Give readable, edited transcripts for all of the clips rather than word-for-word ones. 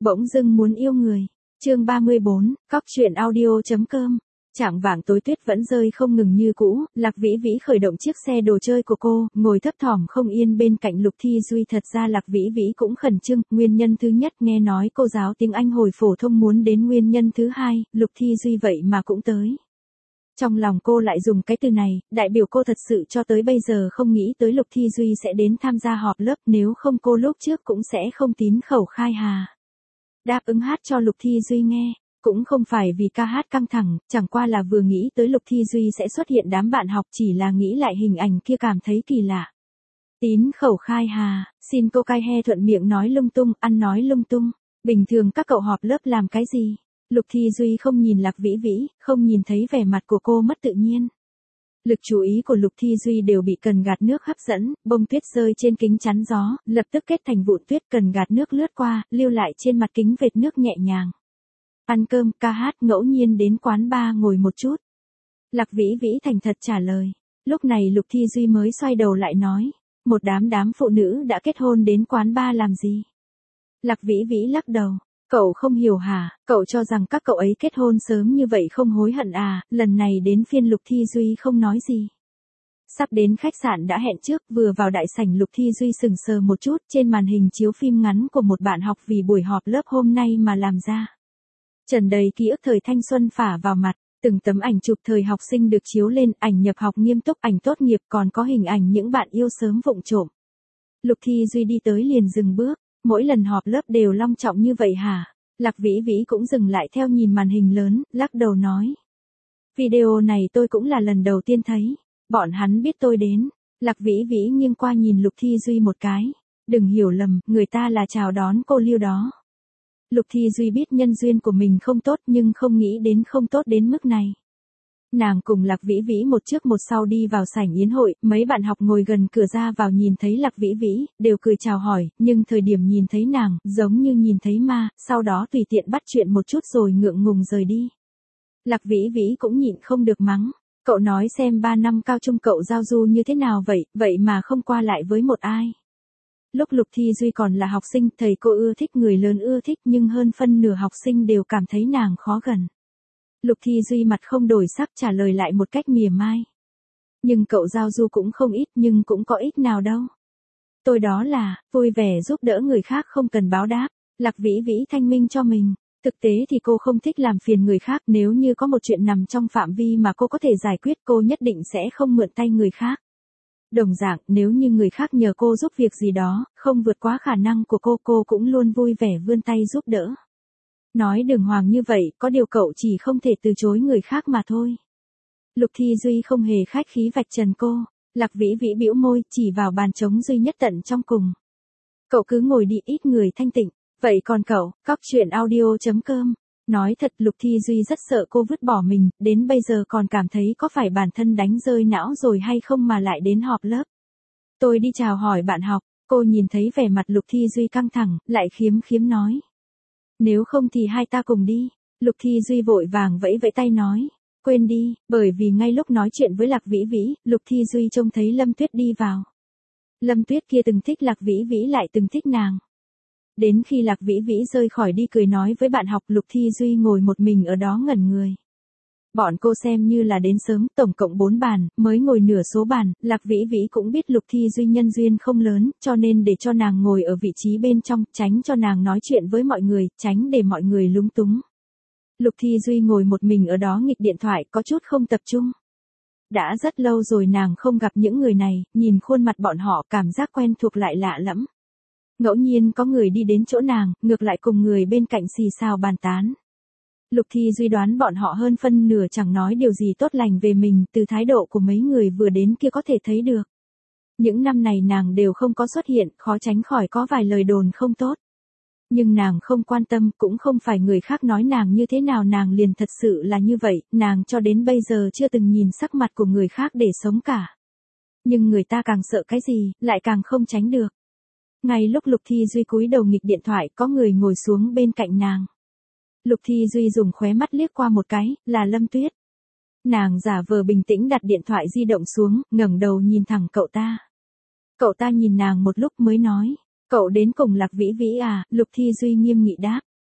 Bỗng dưng muốn yêu người. Chương 34, cóc truyện audio.com. Chạng vạng tối tuyết vẫn rơi không ngừng như cũ, Lạc Vĩ Vĩ khởi động chiếc xe đồ chơi của cô, ngồi thấp thỏm không yên bên cạnh Lục Thi Duy. Thật ra Lạc Vĩ Vĩ cũng khẩn trương, nguyên nhân thứ nhất nghe nói cô giáo tiếng Anh hồi phổ thông muốn đến, nguyên nhân thứ hai, Lục Thi Duy vậy mà cũng tới. Trong lòng cô lại dùng cái từ này, đại biểu cô thật sự cho tới bây giờ không nghĩ tới Lục Thi Duy sẽ đến tham gia họp lớp, nếu không cô lúc trước cũng sẽ không tín khẩu khai hà. Đáp ứng hát cho Lục Thi Duy nghe. Cũng không phải vì ca hát căng thẳng, chẳng qua là vừa nghĩ tới Lục Thi Duy sẽ xuất hiện đám bạn học, chỉ là nghĩ lại hình ảnh kia cảm thấy kỳ lạ. Tín khẩu khai hà, xin cô cai he thuận miệng nói lung tung, ăn nói lung tung. Bình thường các cậu họp lớp làm cái gì? Lục Thi Duy không nhìn Lạc Vĩ Vĩ, không nhìn thấy vẻ mặt của cô mất tự nhiên. Lực chú ý của Lục Thi Duy đều bị cần gạt nước hấp dẫn, bông tuyết rơi trên kính chắn gió, lập tức kết thành vụn tuyết, cần gạt nước lướt qua, lưu lại trên mặt kính vệt nước nhẹ nhàng. Ăn cơm, ca hát, ngẫu nhiên đến quán bar ngồi một chút. Lạc Vĩ Vĩ thành thật trả lời. Lúc này Lục Thi Duy mới xoay đầu lại nói. Một đám phụ nữ đã kết hôn đến quán bar làm gì? Lạc Vĩ Vĩ lắc đầu. Cậu không hiểu hả? Cậu cho rằng các cậu ấy kết hôn sớm như vậy không hối hận à? Lần này đến phiên Lục Thi Duy không nói gì. Sắp đến khách sạn đã hẹn trước, vừa vào đại sảnh Lục Thi Duy sững sờ một chút, trên màn hình chiếu phim ngắn của một bạn học vì buổi họp lớp hôm nay mà làm ra. Tràn đầy ký ức thời thanh xuân phả vào mặt, từng tấm ảnh chụp thời học sinh được chiếu lên, ảnh nhập học nghiêm túc, ảnh tốt nghiệp, còn có hình ảnh những bạn yêu sớm vụng trộm. Lục Thi Duy đi tới liền dừng bước, mỗi lần họp lớp đều long trọng như vậy hả? Lạc Vĩ Vĩ cũng dừng lại theo nhìn màn hình lớn, lắc đầu nói. Video này tôi cũng là lần đầu tiên thấy, bọn hắn biết tôi đến. Lạc Vĩ Vĩ nghiêng qua nhìn Lục Thi Duy một cái, đừng hiểu lầm, người ta là chào đón cô Lưu đó. Lục Thi Duy biết nhân duyên của mình không tốt nhưng không nghĩ đến không tốt đến mức này. Nàng cùng Lạc Vĩ Vĩ một trước một sau đi vào sảnh yến hội, mấy bạn học ngồi gần cửa ra vào nhìn thấy Lạc Vĩ Vĩ, đều cười chào hỏi, nhưng thời điểm nhìn thấy nàng, giống như nhìn thấy ma, sau đó tùy tiện bắt chuyện một chút rồi ngượng ngùng rời đi. Lạc Vĩ Vĩ cũng nhịn không được mắng, cậu nói xem 3 năm cao trung cậu giao du như thế nào vậy mà không qua lại với một ai. Lúc Lục Thi Duy còn là học sinh, thầy cô ưa thích, người lớn ưa thích, nhưng hơn phân nửa học sinh đều cảm thấy nàng khó gần. Lục Thi Duy mặt không đổi sắc trả lời lại một cách mỉa mai. Nhưng cậu giao du cũng không ít, nhưng cũng có ít nào đâu. Tôi đó là, vui vẻ giúp đỡ người khác không cần báo đáp. Lạc Vĩ Vĩ thanh minh cho mình. Thực tế thì cô không thích làm phiền người khác, nếu như có một chuyện nằm trong phạm vi mà cô có thể giải quyết, cô nhất định sẽ không mượn tay người khác. Đồng dạng, nếu như người khác nhờ cô giúp việc gì đó, không vượt quá khả năng của cô cũng luôn vui vẻ vươn tay giúp đỡ. Nói đường hoàng như vậy, có điều cậu chỉ không thể từ chối người khác mà thôi. Lục Thi Duy không hề khách khí vạch trần cô. Lạc Vĩ Vĩ bĩu môi, chỉ vào bàn trống duy nhất tận trong cùng. Cậu cứ ngồi đi, ít người thanh tịnh. Vậy còn cậu, cóc truyện audio.com. Nói thật, Lục Thi Duy rất sợ cô vứt bỏ mình, đến bây giờ còn cảm thấy có phải bản thân đánh rơi não rồi hay không mà lại đến họp lớp. Tôi đi chào hỏi bạn học, cô nhìn thấy vẻ mặt Lục Thi Duy căng thẳng, lại khiếm nói. Nếu không thì hai ta cùng đi. Lục Thi Duy vội vàng vẫy vẫy tay nói. Quên đi, bởi vì ngay lúc nói chuyện với Lạc Vĩ Vĩ, Lục Thi Duy trông thấy Lâm Tuyết đi vào. Lâm Tuyết kia từng thích Lạc Vĩ Vĩ lại từng thích nàng. Đến khi Lạc Vĩ Vĩ rơi khỏi đi cười nói với bạn học, Lục Thi Duy ngồi một mình ở đó ngẩn người. Bọn cô xem như là đến sớm, tổng cộng 4 bàn, mới ngồi nửa số bàn, Lạc Vĩ Vĩ cũng biết Lục Thi Duy nhân duyên không lớn, cho nên để cho nàng ngồi ở vị trí bên trong, tránh cho nàng nói chuyện với mọi người, tránh để mọi người lúng túng. Lục Thi Duy ngồi một mình ở đó nghịch điện thoại, có chút không tập trung. Đã rất lâu rồi nàng không gặp những người này, nhìn khuôn mặt bọn họ cảm giác quen thuộc lại lạ lẫm. Ngẫu nhiên có người đi đến chỗ nàng, ngược lại cùng người bên cạnh xì xào bàn tán. Lục Thi Duy đoán bọn họ hơn phân nửa chẳng nói điều gì tốt lành về mình, từ thái độ của mấy người vừa đến kia có thể thấy được. Những năm này nàng đều không có xuất hiện, khó tránh khỏi có vài lời đồn không tốt. Nhưng nàng không quan tâm, cũng không phải người khác nói nàng như thế nào nàng liền thật sự là như vậy, nàng cho đến bây giờ chưa từng nhìn sắc mặt của người khác để sống cả. Nhưng người ta càng sợ cái gì, lại càng không tránh được. Ngay lúc Lục Thi Duy cúi đầu nghịch điện thoại, có người ngồi xuống bên cạnh nàng. Lục Thi Duy dùng khóe mắt liếc qua một cái, là Lâm Tuyết. Nàng giả vờ bình tĩnh đặt điện thoại di động xuống, ngẩng đầu nhìn thẳng cậu ta. Cậu ta nhìn nàng một lúc mới nói, cậu đến cùng Lạc Vĩ Vĩ à? Lục Thi Duy nghiêm nghị đáp,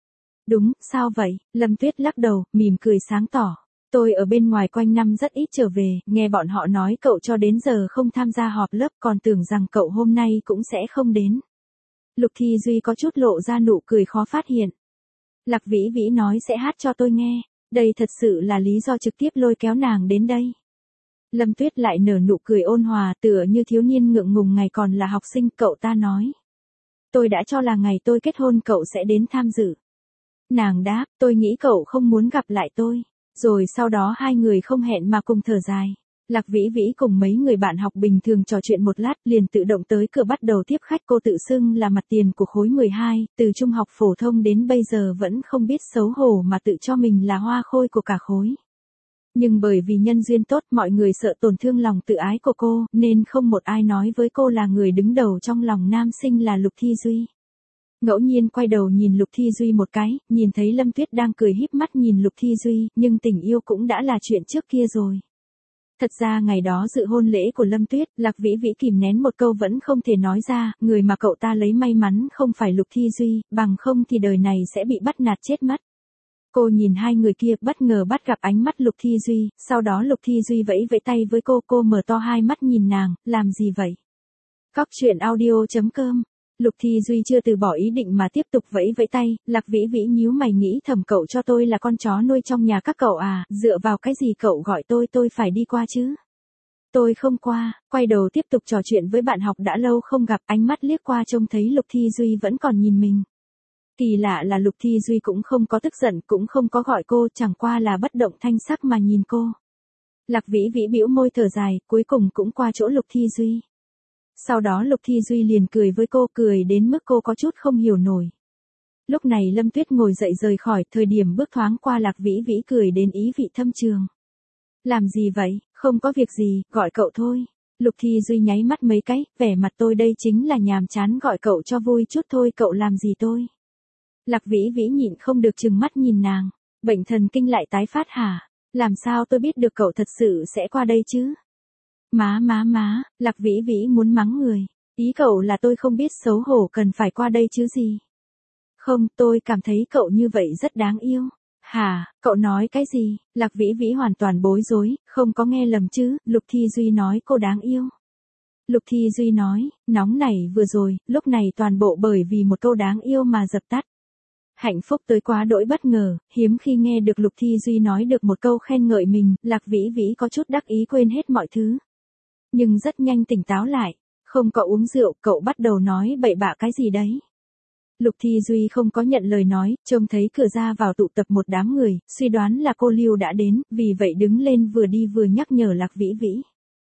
Đúng, sao vậy? Lâm Tuyết lắc đầu, mỉm cười sáng tỏ. Tôi ở bên ngoài quanh năm rất ít trở về, nghe bọn họ nói cậu cho đến giờ không tham gia họp lớp, còn tưởng rằng cậu hôm nay cũng sẽ không đến. Lục Thi Duy có chút lộ ra nụ cười khó phát hiện. Lạc Vĩ Vĩ nói sẽ hát cho tôi nghe, đây thật sự là lý do trực tiếp lôi kéo nàng đến đây. Lâm Tuyết lại nở nụ cười ôn hòa, tựa như thiếu niên ngượng ngùng ngày còn là học sinh. Cậu ta nói, tôi đã cho là ngày tôi kết hôn cậu sẽ đến tham dự. Nàng đáp, tôi nghĩ cậu không muốn gặp lại tôi. Rồi sau đó hai người không hẹn mà cùng thở dài. Lạc Vĩ Vĩ cùng mấy người bạn học bình thường trò chuyện một lát liền tự động tới cửa bắt đầu tiếp khách. Cô tự xưng là mặt tiền của khối 12, từ trung học phổ thông đến bây giờ vẫn không biết xấu hổ mà tự cho mình là hoa khôi của cả khối. Nhưng bởi vì nhân duyên tốt, mọi người sợ tổn thương lòng tự ái của cô, nên không một ai nói với cô là người đứng đầu trong lòng nam sinh là Lục Thi Duy. Ngẫu nhiên quay đầu nhìn Lục Thi Duy một cái, nhìn thấy Lâm Tuyết đang cười híp mắt nhìn Lục Thi Duy, nhưng tình yêu cũng đã là chuyện trước kia rồi. Thật ra ngày đó dự hôn lễ của Lâm Tuyết, Lạc Vĩ Vĩ kìm nén một câu vẫn không thể nói ra, người mà cậu ta lấy may mắn không phải Lục Thi Duy, bằng không thì đời này sẽ bị bắt nạt chết mất. Cô nhìn hai người kia, bất ngờ bắt gặp ánh mắt Lục Thi Duy, sau đó Lục Thi Duy vẫy vẫy tay với cô mở to hai mắt nhìn nàng, làm gì vậy? Cóc truyện audio.com. Lục Thi Duy chưa từ bỏ ý định mà tiếp tục vẫy vẫy tay. Lạc Vĩ Vĩ nhíu mày nghĩ thầm, cậu cho tôi là con chó nuôi trong nhà các cậu à, dựa vào cái gì cậu gọi tôi phải đi qua chứ? Tôi không qua. Quay đầu tiếp tục trò chuyện với bạn học đã lâu không gặp, ánh mắt liếc qua trông thấy Lục Thi Duy vẫn còn nhìn mình. Kỳ lạ là Lục Thi Duy cũng không có tức giận, cũng không có gọi cô, chẳng qua là bất động thanh sắc mà nhìn cô. Lạc Vĩ Vĩ bĩu môi thở dài, cuối cùng cũng qua chỗ Lục Thi Duy. Sau đó Lục Thi Duy liền cười với cô, cười đến mức cô có chút không hiểu nổi. Lúc này Lâm Tuyết ngồi dậy rời khỏi, thời điểm bước thoáng qua Lạc Vĩ Vĩ cười đến ý vị thâm trường. Làm gì vậy? Không có việc gì, gọi cậu thôi. Lục Thi Duy nháy mắt mấy cái, vẻ mặt tôi đây chính là nhàm chán gọi cậu cho vui chút thôi, cậu làm gì tôi? Lạc Vĩ Vĩ nhịn không được trừng mắt nhìn nàng. Bệnh thần kinh lại tái phát hả? Làm sao tôi biết được cậu thật sự sẽ qua đây chứ? Má, Lạc Vĩ Vĩ muốn mắng người. Ý cậu là tôi không biết xấu hổ cần phải qua đây chứ gì? Không, tôi cảm thấy cậu như vậy rất đáng yêu. Hả, cậu nói cái gì? Lạc Vĩ Vĩ hoàn toàn bối rối, không có nghe lầm chứ? Lục Thi Duy nói cô đáng yêu. Lục Thi Duy nói, nóng nảy vừa rồi, lúc này toàn bộ bởi vì một câu đáng yêu mà dập tắt. Hạnh phúc tới quá đỗi bất ngờ, hiếm khi nghe được Lục Thi Duy nói được một câu khen ngợi mình, Lạc Vĩ Vĩ có chút đắc ý quên hết mọi thứ. Nhưng rất nhanh tỉnh táo lại, không có uống rượu, cậu bắt đầu nói bậy bạ cái gì đấy. Lục Thi Duy không có nhận lời nói, trông thấy cửa ra vào tụ tập một đám người, suy đoán là cô Lưu đã đến, vì vậy đứng lên vừa đi vừa nhắc nhở Lạc Vĩ Vĩ.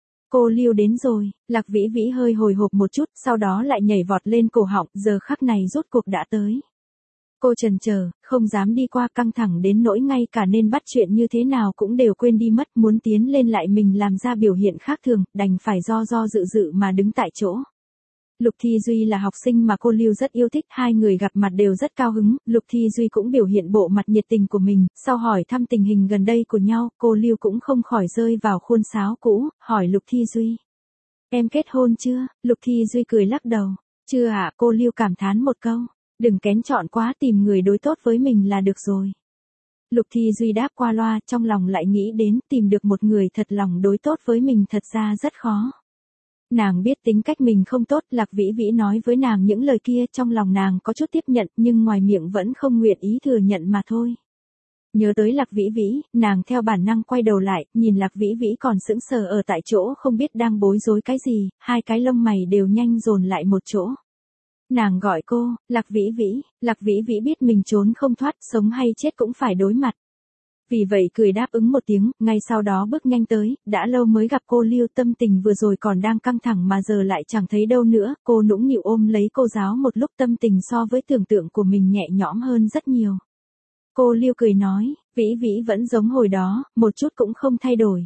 Cô Lưu đến rồi. Lạc Vĩ Vĩ hơi hồi hộp một chút, sau đó lại nhảy vọt lên cổ họng, giờ khắc này rốt cuộc đã tới. Cô chần chờ, không dám đi qua, căng thẳng đến nỗi ngay cả nên bắt chuyện như thế nào cũng đều quên đi mất, muốn tiến lên lại mình làm ra biểu hiện khác thường, đành phải do dự mà đứng tại chỗ. Lục Thi Duy là học sinh mà cô Lưu rất yêu thích, hai người gặp mặt đều rất cao hứng, Lục Thi Duy cũng biểu hiện bộ mặt nhiệt tình của mình, sau hỏi thăm tình hình gần đây của nhau, cô Lưu cũng không khỏi rơi vào khuôn sáo cũ, hỏi Lục Thi Duy. Em kết hôn chưa? Lục Thi Duy cười lắc đầu. Chưa ạ, cô Lưu cảm thán một câu. Đừng kén chọn quá, tìm người đối tốt với mình là được rồi. Lục Thi Duy đáp qua loa, trong lòng lại nghĩ đến tìm được một người thật lòng đối tốt với mình thật ra rất khó. Nàng biết tính cách mình không tốt, Lạc Vĩ Vĩ nói với nàng những lời kia, trong lòng nàng có chút tiếp nhận, nhưng ngoài miệng vẫn không nguyện ý thừa nhận mà thôi. Nhớ tới Lạc Vĩ Vĩ, nàng theo bản năng quay đầu lại, nhìn Lạc Vĩ Vĩ còn sững sờ ở tại chỗ không biết đang bối rối cái gì, hai cái lông mày đều nhanh dồn lại một chỗ. Nàng gọi cô, Lạc Vĩ Vĩ. Lạc Vĩ Vĩ biết mình trốn không thoát, sống hay chết cũng phải đối mặt. Vì vậy cười đáp ứng một tiếng, ngay sau đó bước nhanh tới, đã lâu mới gặp cô Lưu, tâm tình vừa rồi còn đang căng thẳng mà giờ lại chẳng thấy đâu nữa, cô nũng nịu ôm lấy cô giáo một lúc, tâm tình so với tưởng tượng của mình nhẹ nhõm hơn rất nhiều. Cô Lưu cười nói, Vĩ Vĩ vẫn giống hồi đó, một chút cũng không thay đổi.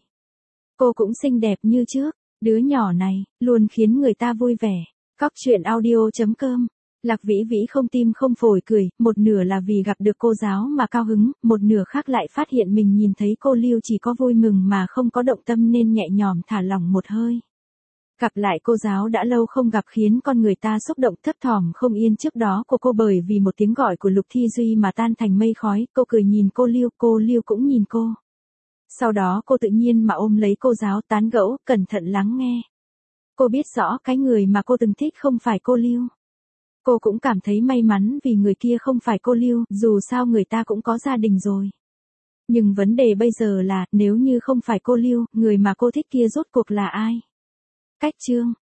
Cô cũng xinh đẹp như trước, đứa nhỏ này, luôn khiến người ta vui vẻ. Cóc truyện audio.com. Lạc Vĩ Vĩ không tim không phổi cười, một nửa là vì gặp được cô giáo mà cao hứng, một nửa khác lại phát hiện mình nhìn thấy cô Lưu chỉ có vui mừng mà không có động tâm nên nhẹ nhõm thả lỏng một hơi. Gặp lại cô giáo đã lâu không gặp khiến con người ta xúc động thấp thỏm không yên trước đó của cô bởi vì một tiếng gọi của Lục Thi Duy mà tan thành mây khói, cô cười nhìn cô Lưu cũng nhìn cô. Sau đó cô tự nhiên mà ôm lấy cô giáo tán gẫu, cẩn thận lắng nghe. Cô biết rõ cái người mà cô từng thích không phải cô Lưu. Cô cũng cảm thấy may mắn vì người kia không phải cô Lưu, dù sao người ta cũng có gia đình rồi. Nhưng vấn đề bây giờ là, nếu như không phải cô Lưu, người mà cô thích kia rốt cuộc là ai? Cách chương